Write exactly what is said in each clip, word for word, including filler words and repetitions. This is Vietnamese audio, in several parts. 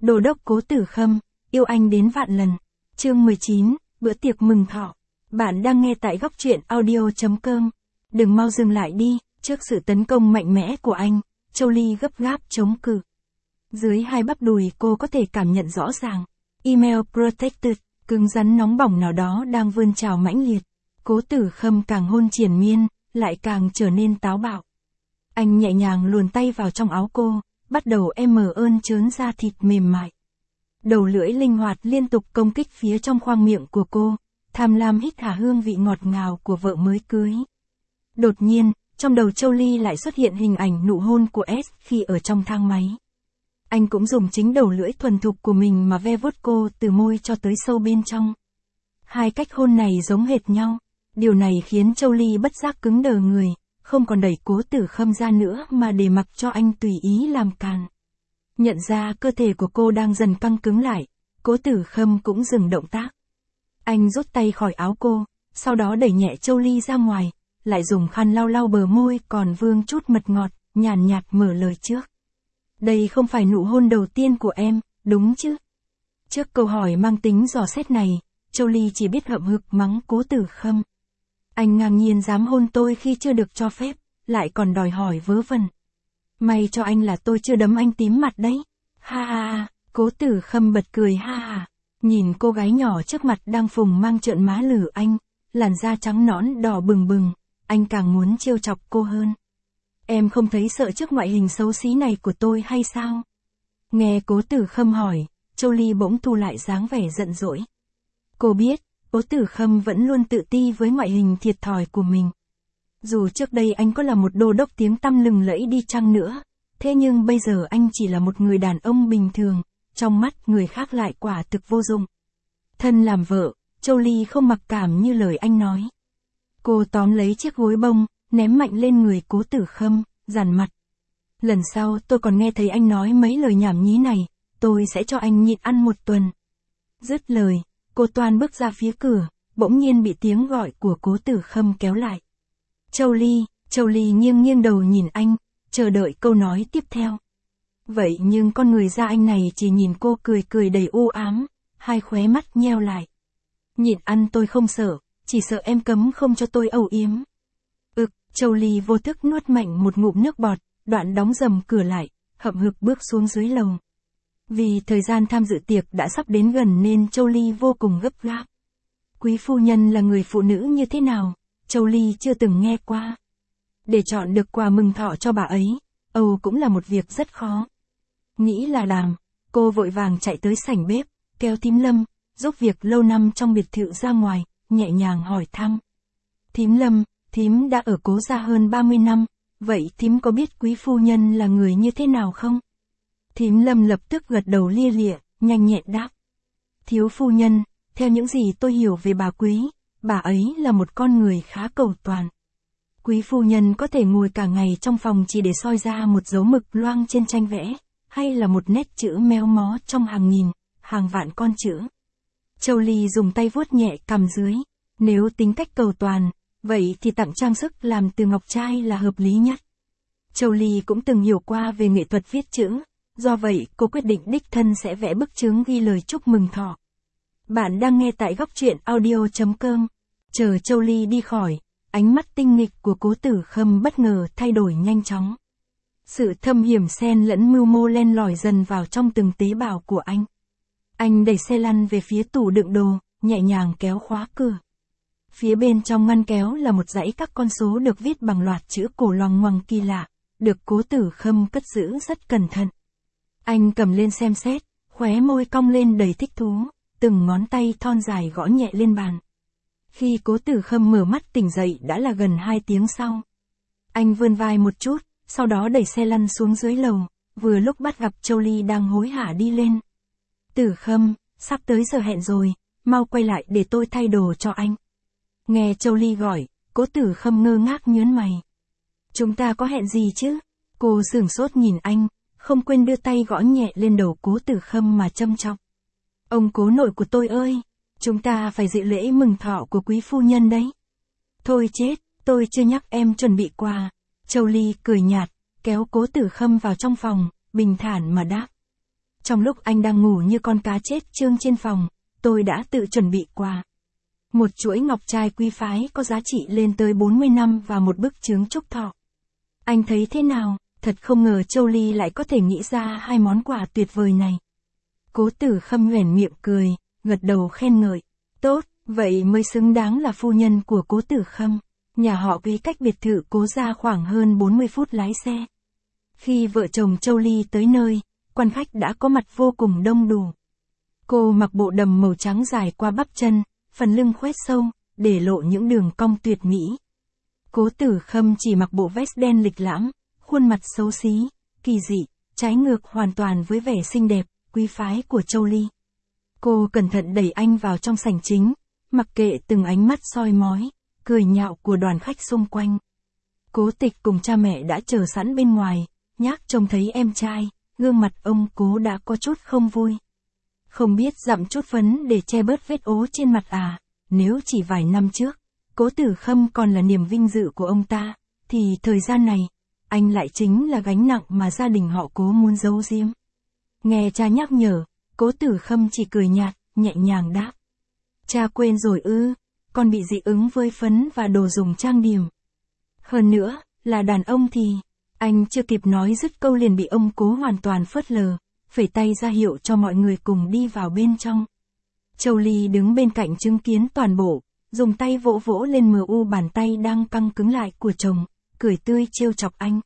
Đô đốc Cố Tử Khâm, yêu anh đến vạn lần. Chương mười chín, bữa tiệc mừng thọ. Bạn đang nghe tại góc truyện audio chấm com. Đừng mau dừng lại đi, trước sự tấn công mạnh mẽ của anh, Châu Ly gấp gáp chống cự. Dưới hai bắp đùi cô có thể cảm nhận rõ ràng. Email protected, cứng rắn nóng bỏng nào đó đang vươn trào mãnh liệt. Cố Tử Khâm càng hôn triền miên, lại càng trở nên táo bạo. Anh nhẹ nhàng luồn tay vào trong áo cô, bắt đầu em mờ ơn trớn da thịt mềm mại. Đầu lưỡi linh hoạt liên tục công kích phía trong khoang miệng của cô, tham lam hít hà hương vị ngọt ngào của vợ mới cưới. Đột nhiên, trong đầu Châu Ly lại xuất hiện hình ảnh nụ hôn của S khi ở trong thang máy. Anh cũng dùng chính đầu lưỡi thuần thục của mình mà ve vuốt cô từ môi cho tới sâu bên trong. Hai cách hôn này giống hệt nhau, điều này khiến Châu Ly bất giác cứng đờ người, không còn đẩy Cố Tử Khâm ra nữa mà để mặc cho anh tùy ý làm càn. Nhận ra cơ thể của cô đang dần căng cứng lại, Cố Tử Khâm cũng dừng động tác. Anh rút tay khỏi áo cô, sau đó đẩy nhẹ Châu Ly ra ngoài, lại dùng khăn lau lau bờ môi còn vương chút mật ngọt, nhàn nhạt mở lời trước. Đây không phải nụ hôn đầu tiên của em, đúng chứ? Trước câu hỏi mang tính dò xét này, Châu Ly chỉ biết hậm hực mắng Cố Tử Khâm. Anh ngang nhiên dám hôn tôi khi chưa được cho phép, lại còn đòi hỏi vớ vẩn. May cho anh là tôi chưa đấm anh tím mặt đấy. Ha ha ha, Cố Tử Khâm bật cười ha ha. Nhìn cô gái nhỏ trước mặt đang phùng mang trợn má lử anh, làn da trắng nõn đỏ bừng bừng, anh càng muốn trêu chọc cô hơn. Em không thấy sợ trước ngoại hình xấu xí này của tôi hay sao? Nghe Cố Tử Khâm hỏi, Châu Ly bỗng thu lại dáng vẻ giận dỗi. Cô biết, Cố Tử Khâm vẫn luôn tự ti với ngoại hình thiệt thòi của mình. Dù trước đây anh có là một đô đốc tiếng tăm lừng lẫy đi chăng nữa, thế nhưng bây giờ anh chỉ là một người đàn ông bình thường, trong mắt người khác lại quả thực vô dụng. Thân làm vợ, Châu Ly không mặc cảm như lời anh nói. Cô tóm lấy chiếc gối bông, ném mạnh lên người Cố Tử Khâm, dằn mặt. Lần sau tôi còn nghe thấy anh nói mấy lời nhảm nhí này, tôi sẽ cho anh nhịn ăn một tuần. Dứt lời, cô toan bước ra phía cửa, bỗng nhiên bị tiếng gọi của Cố Tử Khâm kéo lại. Châu Ly, Châu Ly nghiêng nghiêng đầu nhìn anh, chờ đợi câu nói tiếp theo. Vậy nhưng con người da anh này chỉ nhìn cô cười cười đầy u ám, hai khóe mắt nheo lại. Nhịn ăn tôi không sợ, chỉ sợ em cấm không cho tôi âu yếm. Ực, Châu Ly vô thức nuốt mạnh một ngụm nước bọt, đoạn đóng dầm cửa lại, hậm hực bước xuống dưới lầu. Vì thời gian tham dự tiệc đã sắp đến gần nên Châu Ly vô cùng gấp gáp. Quý phu nhân là người phụ nữ như thế nào, Châu Ly chưa từng nghe qua. Để chọn được quà mừng thọ cho bà ấy, Âu cũng là một việc rất khó. Nghĩ là làm, cô vội vàng chạy tới sảnh bếp, kéo thím Lâm, giúp việc lâu năm trong biệt thự ra ngoài, nhẹ nhàng hỏi thăm. Thím Lâm, thím đã ở Cố gia hơn ba mươi năm, vậy thím có biết quý phu nhân là người như thế nào không? Thím Lâm lập tức gật đầu lia lịa, nhanh nhẹn đáp. Thiếu phu nhân, theo những gì tôi hiểu về bà quý, bà ấy là một con người khá cầu toàn. Quý phu nhân có thể ngồi cả ngày trong phòng chỉ để soi ra một dấu mực loang trên tranh vẽ, hay là một nét chữ méo mó trong hàng nghìn, hàng vạn con chữ. Châu Ly dùng tay vuốt nhẹ cằm dưới, nếu tính cách cầu toàn, vậy thì tặng trang sức làm từ ngọc trai là hợp lý nhất. Châu Ly cũng từng hiểu qua về nghệ thuật viết chữ, do vậy cô quyết định đích thân sẽ vẽ bức chướng ghi lời chúc mừng thọ. Bạn đang nghe tại góc truyện audio chấm com. Chờ Châu Ly đi khỏi, ánh mắt tinh nghịch của Cố Tử Khâm bất ngờ thay đổi nhanh chóng. Sự thâm hiểm xen lẫn mưu mô len lỏi dần vào trong từng tế bào của anh. Anh đẩy xe lăn về phía tủ đựng đồ, nhẹ nhàng kéo khóa cửa. Phía bên trong ngăn kéo là một dãy các con số được viết bằng loạt chữ cổ loằng ngoằng kỳ lạ, được Cố Tử Khâm cất giữ rất cẩn thận. Anh cầm lên xem xét, khóe môi cong lên đầy thích thú, từng ngón tay thon dài gõ nhẹ lên bàn. Khi Cố Tử Khâm mở mắt tỉnh dậy đã là gần hai tiếng sau. Anh vươn vai một chút, sau đó đẩy xe lăn xuống dưới lầu, vừa lúc bắt gặp Châu Ly đang hối hả đi lên. Tử Khâm, sắp tới giờ hẹn rồi, mau quay lại để tôi thay đồ cho anh. Nghe Châu Ly gọi, Cố Tử Khâm ngơ ngác nhớn mày. Chúng ta có hẹn gì chứ? Cô sửng sốt nhìn anh, không quên đưa tay gõ nhẹ lên đầu Cố Tử Khâm mà châm chọc. Ông cố nội của tôi ơi, chúng ta phải dự lễ mừng thọ của quý phu nhân đấy. Thôi chết, tôi chưa nhắc em chuẩn bị quà. Châu Ly cười nhạt, kéo Cố Tử Khâm vào trong phòng, bình thản mà đáp. Trong lúc anh đang ngủ như con cá chết chương trên phòng, tôi đã tự chuẩn bị quà. Một chuỗi ngọc trai quý phái có giá trị lên tới bốn mươi năm và một bức chướng chúc thọ. Anh thấy thế nào? Thật không ngờ Châu Ly lại có thể nghĩ ra hai món quà tuyệt vời này. Cố Tử Khâm nhoẻn miệng cười, gật đầu khen ngợi. Tốt, vậy mới xứng đáng là phu nhân của Cố Tử Khâm. Nhà họ Quý cách biệt thự Cố gia khoảng hơn bốn mươi phút lái xe. Khi vợ chồng Châu Ly tới nơi, quan khách đã có mặt vô cùng đông đủ. Cô mặc bộ đầm màu trắng dài qua bắp chân, phần lưng khoét sâu, để lộ những đường cong tuyệt mỹ. Cố Tử Khâm chỉ mặc bộ vest đen lịch lãm, khuôn mặt xấu xí, kỳ dị, trái ngược hoàn toàn với vẻ xinh đẹp, quý phái của Châu Ly. Cô cẩn thận đẩy anh vào trong sảnh chính, mặc kệ từng ánh mắt soi mói, cười nhạo của đoàn khách xung quanh. Cố Tịch cùng cha mẹ đã chờ sẵn bên ngoài, nhác trông thấy em trai, gương mặt ông Cố đã có chút không vui. Không biết dặm chút phấn để che bớt vết ố trên mặt à, nếu chỉ vài năm trước, Cố Tử Khâm còn là niềm vinh dự của ông ta, thì thời gian này, anh lại chính là gánh nặng mà gia đình họ Cố muốn giấu giếm. Nghe cha nhắc nhở, Cố Tử Khâm chỉ cười nhạt, nhẹ nhàng đáp. Cha quên rồi ư, con bị dị ứng với phấn và đồ dùng trang điểm. Hơn nữa, là đàn ông thì, anh chưa kịp nói dứt câu liền bị ông Cố hoàn toàn phớt lờ, phẩy tay ra hiệu cho mọi người cùng đi vào bên trong. Châu Ly đứng bên cạnh chứng kiến toàn bộ, dùng tay vỗ vỗ lên mờ u bàn tay đang căng cứng lại của chồng, cười tươi trêu chọc anh.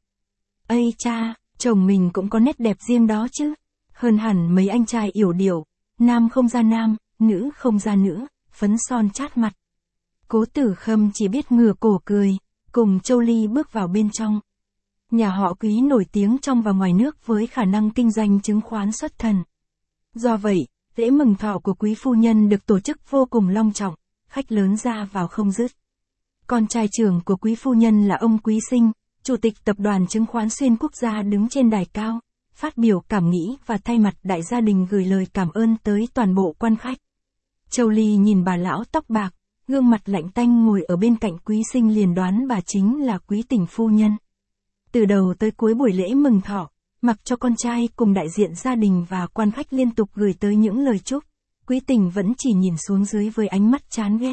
Ây cha, chồng mình cũng có nét đẹp riêng đó chứ, hơn hẳn mấy anh trai yểu điệu, nam không ra nam, nữ không ra nữ, phấn son chát mặt. Cố Tử Khâm chỉ biết ngửa cổ cười, cùng Châu Ly bước vào bên trong. Nhà họ Quý nổi tiếng trong và ngoài nước với khả năng kinh doanh chứng khoán xuất thần. Do vậy, lễ mừng thọ của quý phu nhân được tổ chức vô cùng long trọng, khách lớn ra vào không dứt. Con trai trưởng của quý phu nhân là ông Quý Sinh, chủ tịch tập đoàn chứng khoán xuyên quốc gia đứng trên đài cao, phát biểu cảm nghĩ và thay mặt đại gia đình gửi lời cảm ơn tới toàn bộ quan khách. Châu Ly nhìn bà lão tóc bạc, gương mặt lạnh tanh ngồi ở bên cạnh Quý Sinh liền đoán bà chính là Quý Tình phu nhân. Từ đầu tới cuối buổi lễ mừng thọ, mặc cho con trai cùng đại diện gia đình và quan khách liên tục gửi tới những lời chúc, Quý Tình vẫn chỉ nhìn xuống dưới với ánh mắt chán ghét.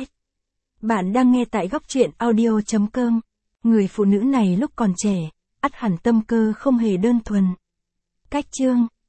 Bạn đang nghe tại góc truyện audio chấm com. Người phụ nữ này lúc còn trẻ, ắt hẳn tâm cơ không hề đơn thuần. Cách chương